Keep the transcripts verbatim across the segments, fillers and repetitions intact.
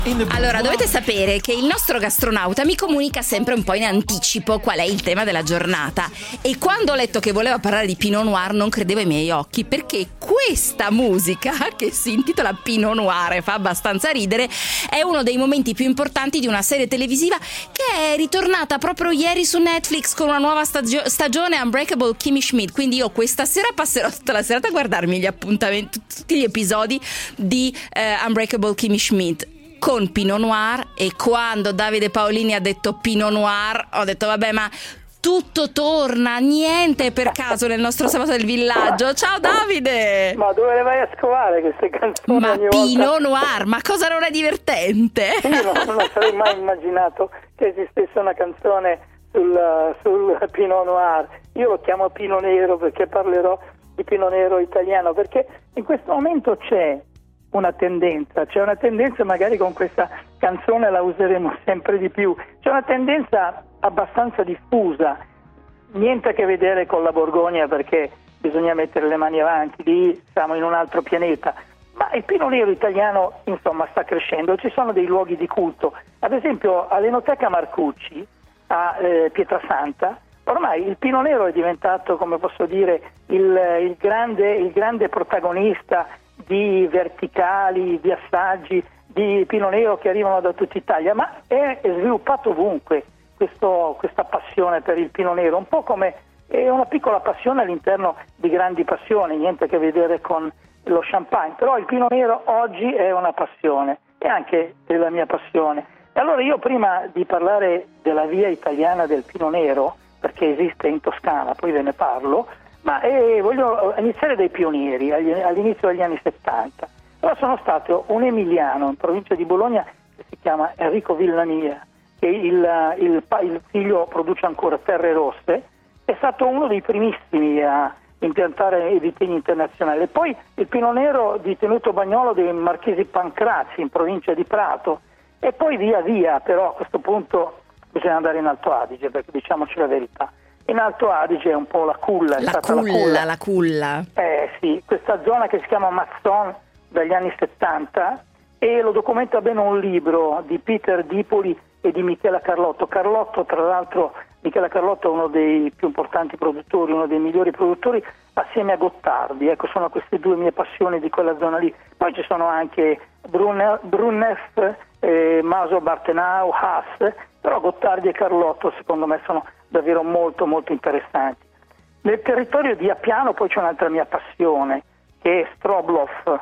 Allora, dovete sapere che il nostro gastronauta mi comunica sempre un po' in anticipo qual è il tema della giornata, e quando ho letto che voleva parlare di Pinot Noir non credevo ai miei occhi, perché questa musica, che si intitola Pinot Noir e fa abbastanza ridere, è uno dei momenti più importanti di una serie televisiva che è ritornata proprio ieri su Netflix con una nuova stagio- stagione, Unbreakable Kimmy Schmidt. Quindi io questa sera passerò tutta la serata a guardarmi gli appuntamenti, tutti gli episodi di eh, Unbreakable Kimmy Schmidt con Pinot Noir. E quando Davide Paolini ha detto Pinot Noir ho detto vabbè, ma tutto torna, niente per caso nel nostro sabato del villaggio. Ciao Davide! Ma dove le vai a scovare queste canzoni? Ma ogni Pinot volta? Noir, ma cosa non è divertente? Io non, non avrei mai immaginato che esistesse una canzone sul, sul Pinot Noir. Io lo chiamo Pinot Nero perché parlerò di Pinot Nero italiano, perché in questo momento c'è una tendenza, c'è una tendenza, magari con questa canzone la useremo sempre di più, c'è una tendenza abbastanza diffusa, niente a che vedere con la Borgogna perché bisogna mettere le mani avanti, lì siamo in un altro pianeta, ma il Pinot Nero italiano insomma sta crescendo, ci sono dei luoghi di culto, ad esempio all'Enoteca Marcucci a eh, Pietrasanta ormai il Pinot Nero è diventato, come posso dire, il, il grande, il grande protagonista di verticali, di assaggi di Pinot Nero che arrivano da tutta Italia, ma è sviluppato ovunque questo, questa passione per il Pinot Nero, un po' come è una piccola passione all'interno di grandi passioni, niente a che vedere con lo champagne, però il Pinot Nero oggi è una passione e anche è la mia passione. E allora io, prima di parlare della via italiana del Pinot Nero, perché esiste in Toscana, poi ve ne parlo, ma eh, voglio iniziare dai pionieri, agli, all'inizio degli anni settanta. Allora sono stato un emiliano in provincia di Bologna che si chiama Enrico Villamia, che il, il, il figlio produce ancora Terre Rosse, è stato uno dei primissimi a impiantare i vitigni internazionali. Poi il Pinot Nero di Tenuto Bagnolo dei Marchesi Pancrazzi in provincia di Prato, e poi via via, però a questo punto bisogna andare in Alto Adige, perché diciamoci la verità. In Alto Adige è un po' la culla, è la stata culla, la culla. La culla. Eh sì, questa zona che si chiama Mazzon dagli anni settanta, e lo documenta bene un libro di Peter Dipoli e di Michela Carlotto. Carlotto, tra l'altro, Michela Carlotto è uno dei più importanti produttori, uno dei migliori produttori, assieme a Gottardi. Ecco, sono queste due mie passioni di quella zona lì. Poi ci sono anche Brunner, Brunneff, eh, Maso Bartenau, Haas, però Gottardi e Carlotto secondo me sono davvero molto molto interessanti. Nel territorio di Appiano poi c'è un'altra mia passione, che è Stroblov,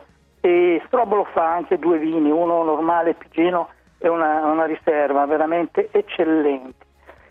e Stroblov ha anche due vini, uno normale Pigeno e una, una riserva, veramente eccellenti.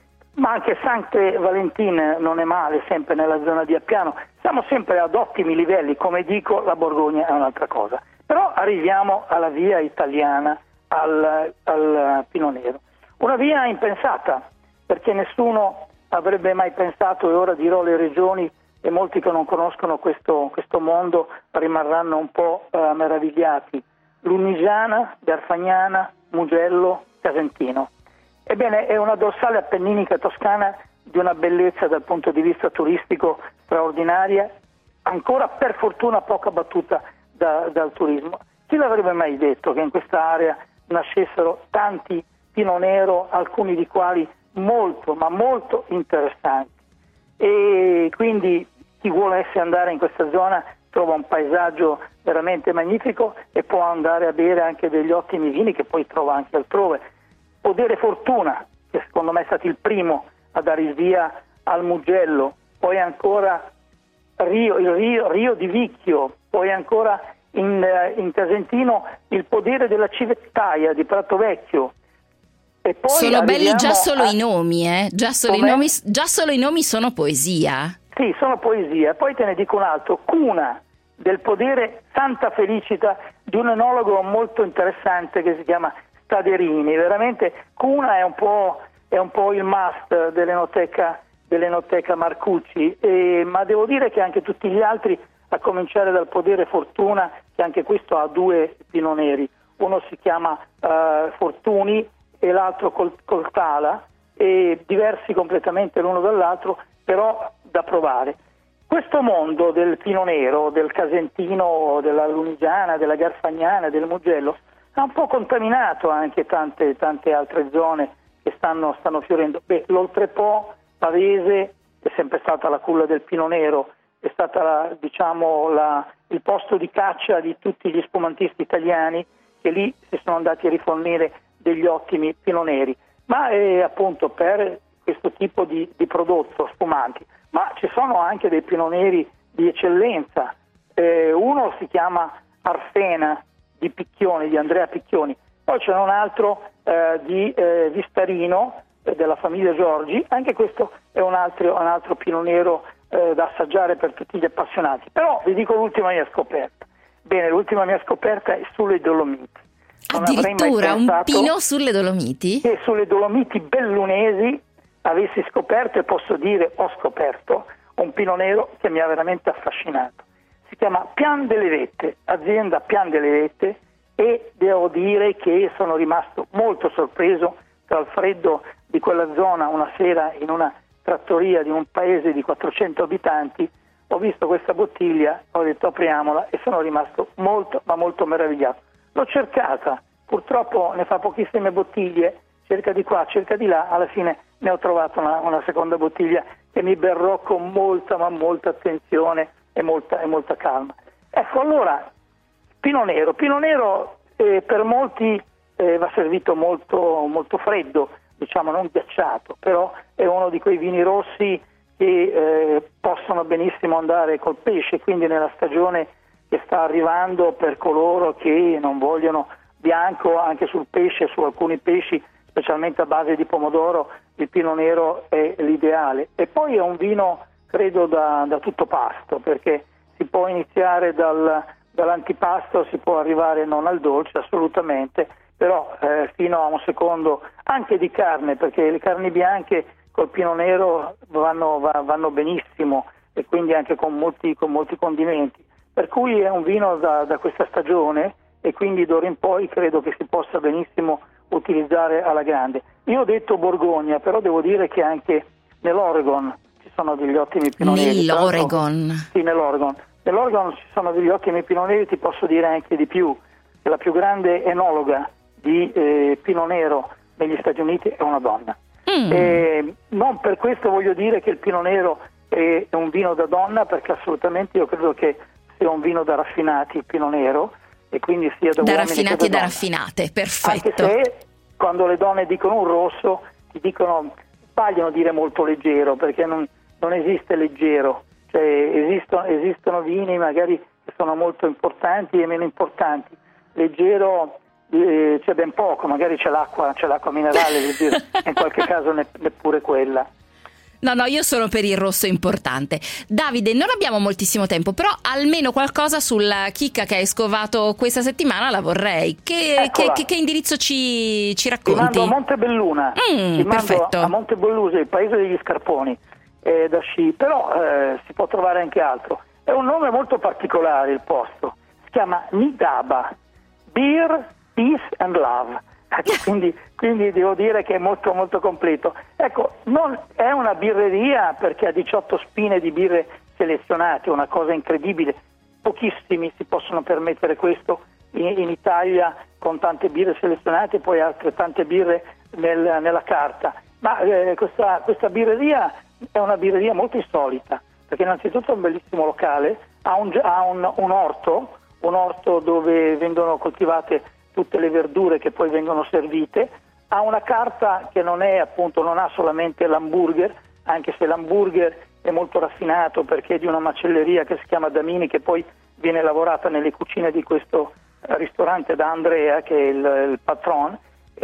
Ma anche Sante Valentin non è male, sempre nella zona di Appiano, siamo sempre ad ottimi livelli, come dico la Borgogna è un'altra cosa. Però arriviamo alla via italiana, al, al Pinot Nero, una via impensata, perché nessuno avrebbe mai pensato, e ora dirò le regioni, e molti che non conoscono questo, questo mondo rimarranno un po' eh, meravigliati: Lunigiana, Garfagnana, Mugello, Casentino. Ebbene, è una dorsale appenninica toscana di una bellezza dal punto di vista turistico straordinaria, ancora per fortuna poco battuta da, dal turismo. Chi l'avrebbe mai detto che in questa area nascessero tanti Pinot Nero, alcuni di quali molto, ma molto interessanti. E quindi chi volesse andare in questa zona trova un paesaggio veramente magnifico e può andare a bere anche degli ottimi vini che poi trova anche altrove. Podere Fortuna, che secondo me è stato il primo a dare il via al Mugello, poi ancora Rio, il Rio, Rio di Vicchio, poi ancora in, in Casentino il Podere della Civettaia di Prato Vecchio. E poi sono belli già solo a... i nomi, eh? Già solo i nomi, già solo i nomi sono poesia. Sì, sono poesia. Poi te ne dico un altro, Cuna del Podere Santa Felicita, di un enologo molto interessante che si chiama Staderini. Veramente Cuna è un po', è un po' il must dell'Enoteca, dell'Enoteca Marcucci, e, ma devo dire che anche tutti gli altri, a cominciare dal Podere Fortuna, che anche questo ha due Pinot Neri, uno si chiama uh, Fortuni e l'altro col, Coltala, e diversi completamente l'uno dall'altro, però da provare. Questo mondo del Pinot Nero, del Casentino, della Lunigiana, della Garfagnana, del Mugello, ha un po' contaminato anche tante, tante altre zone che stanno, stanno fiorendo. Beh, l'Oltrepo Pavese è sempre stata la culla del pino nero, è stata la, diciamo, la, il posto di caccia di tutti gli spumantisti italiani che lì si sono andati a rifornire degli ottimi pino neri, ma è appunto per questo tipo di, di prodotto spumanti. Ma ci sono anche dei pino neri di eccellenza, eh, uno si chiama Arsena di Picchioni, di Andrea Picchioni, poi c'è un altro eh, di eh, Vistarino, eh, della famiglia Giorgi, anche questo è un altro, un altro pino nero eh, da assaggiare per tutti gli appassionati. Però vi dico l'ultima mia scoperta. Bene, l'ultima mia scoperta è sulle Dolomiti. Non addirittura un pino sulle Dolomiti? Che sulle Dolomiti bellunesi avessi scoperto, e posso dire ho scoperto, un pino nero che mi ha veramente affascinato. Si chiama Pian delle Vette, azienda Pian delle Vette, e devo dire che sono rimasto molto sorpreso dal freddo di quella zona. Una sera in una trattoria di un paese di quattrocento abitanti ho visto questa bottiglia, ho detto apriamola, e sono rimasto molto ma molto meravigliato. L'ho cercata, purtroppo ne fa pochissime bottiglie, cerca di qua, cerca di là, alla fine ne ho trovato una, una seconda bottiglia che mi berrò con molta ma molta attenzione e molta, e molta calma. Ecco, allora, Pino Nero. Pino Nero eh, per molti eh, va servito molto, molto freddo, diciamo non ghiacciato, però è uno di quei vini rossi che eh, possono benissimo andare col pesce, quindi nella stagione che sta arrivando, per coloro che non vogliono bianco anche sul pesce, su alcuni pesci, specialmente a base di pomodoro, il Pino Nero è l'ideale. E poi è un vino, credo, da, da tutto pasto, perché si può iniziare dal, dall'antipasto, si può arrivare non al dolce assolutamente, però eh, fino a un secondo anche di carne, perché le carni bianche col Pino Nero vanno, vanno benissimo, e quindi anche con molti, con molti condimenti. Per cui è un vino da, da questa stagione, e quindi d'ora in poi credo che si possa benissimo utilizzare alla grande. Io ho detto Borgogna, però devo dire che anche nell'Oregon ci sono degli ottimi Pino Neri. Nell'Oregon? Sì, nell'Oregon. Nell'Oregon ci sono degli ottimi Pino Neri, ti posso dire anche di più, che la più grande enologa di eh, Pino Nero negli Stati Uniti è una donna. Mm. E non per questo voglio dire che il Pino Nero è un vino da donna, perché assolutamente io credo che sia un vino da raffinati, il Pino Nero, e quindi sia da, da uomini raffinati e da donne. raffinate, perfetto. Anche se quando le donne dicono un rosso ti dicono, sbagliano a dire molto leggero, perché non, non esiste leggero, cioè esistono, esistono vini magari che sono molto importanti e meno importanti. Leggero eh, c'è ben poco, magari c'è l'acqua, c'è l'acqua minerale leggera, in qualche caso ne, neppure quella. No, no, io sono per il rosso importante. Davide, non abbiamo moltissimo tempo, però almeno qualcosa sulla chicca che hai scovato questa settimana la vorrei. Che, che, che, che indirizzo ci, ci racconti? Ti mando a Montebelluna, mm, ti mando perfetto. a Montebelluna, il paese degli scarponi, eh, da sci, però eh, si può trovare anche altro. È un nome molto particolare il posto, si chiama Nidaba, Beer, Peace and Love. Quindi, quindi devo dire che è molto molto completo. Ecco, non è una birreria perché ha diciotto spine di birre selezionate, una cosa incredibile. Pochissimi si possono permettere questo in, in Italia, con tante birre selezionate e poi altre tante birre nel, nella carta. Ma eh, questa, questa birreria è una birreria molto insolita, perché innanzitutto è un bellissimo locale, ha un, ha un, un orto, un orto dove vengono coltivate tutte le verdure che poi vengono servite, ha una carta che non è appunto, non ha solamente l'hamburger, anche se l'hamburger è molto raffinato perché è di una macelleria che si chiama Damini, che poi viene lavorata nelle cucine di questo ristorante da Andrea, che è il, il patron,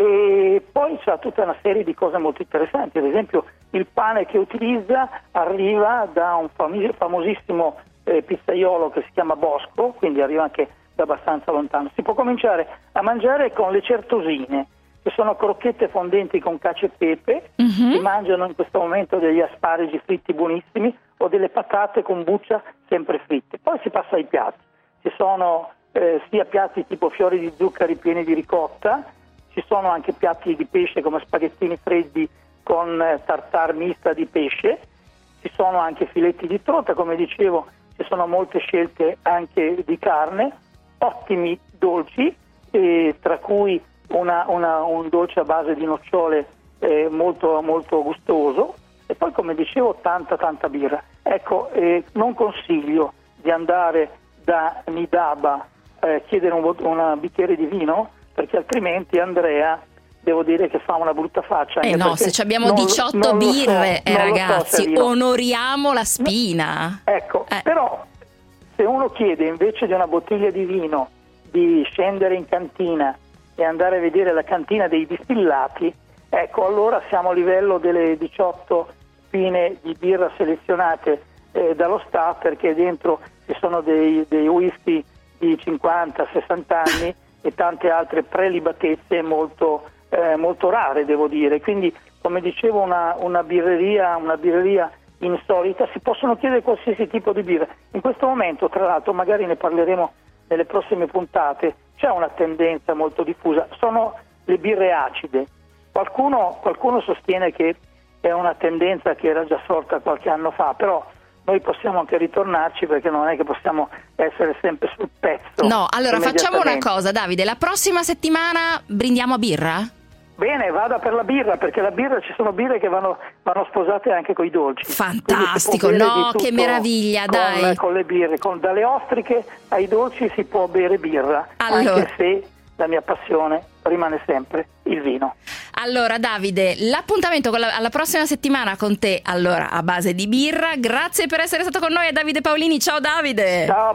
e poi c'ha tutta una serie di cose molto interessanti. Ad esempio il pane che utilizza arriva da un fam- famosissimo eh, pizzaiolo che si chiama Bosco, quindi arriva anche da abbastanza lontano. Si può cominciare a mangiare con le certosine, che sono crocchette fondenti con cacio e pepe. Mm-hmm. Si mangiano in questo momento degli asparagi fritti buonissimi o delle patate con buccia sempre fritte. Poi si passa ai piatti. Ci sono eh, sia piatti tipo fiori di zuccheri pieni di ricotta, ci sono anche piatti di pesce come spaghettini freddi con eh, tartare mista di pesce, ci sono anche filetti di trota, come dicevo, ci sono molte scelte anche di carne, ottimi dolci, e tra cui una, una, un dolce a base di nocciole eh, molto, molto gustoso, e poi, come dicevo, tanta tanta birra. Ecco, eh, non consiglio di andare da Nidaba eh, chiedere un, un bicchiere di vino, perché altrimenti Andrea, devo dire che fa una brutta faccia. Eh no, se abbiamo non, diciotto non birre, so, eh, ragazzi, so onoriamo la spina. No, ecco, eh. però se uno chiede invece di una bottiglia di vino di scendere in cantina e andare a vedere la cantina dei distillati, ecco, allora siamo a livello delle diciotto spine di birra selezionate eh, dallo staff, perché dentro ci sono dei, dei whisky di cinquanta sessanta anni e tante altre prelibatezze molto Eh, molto rare, devo dire. Quindi, come dicevo, una, una birreria una birreria insolita. Si possono chiedere qualsiasi tipo di birra. In questo momento, tra l'altro, magari ne parleremo nelle prossime puntate, c'è una tendenza molto diffusa, sono le birre acide. Qualcuno, qualcuno sostiene che è una tendenza che era già sorta qualche anno fa, però noi possiamo anche ritornarci, perché non è che possiamo essere sempre sul pezzo. No, allora facciamo una cosa, Davide, la prossima settimana brindiamo a birra? Bene, vada per la birra, perché la birra, ci sono birre che vanno, vanno sposate anche con i dolci. Fantastico, no, che meraviglia, con, dai. Con le birre, con, dalle ostriche ai dolci si può bere birra, allora. Anche se la mia passione rimane sempre il vino. Allora Davide, l'appuntamento con la, alla prossima settimana con te, allora, a base di birra. Grazie per essere stato con noi, Davide Paolini. Ciao Davide. Ciao.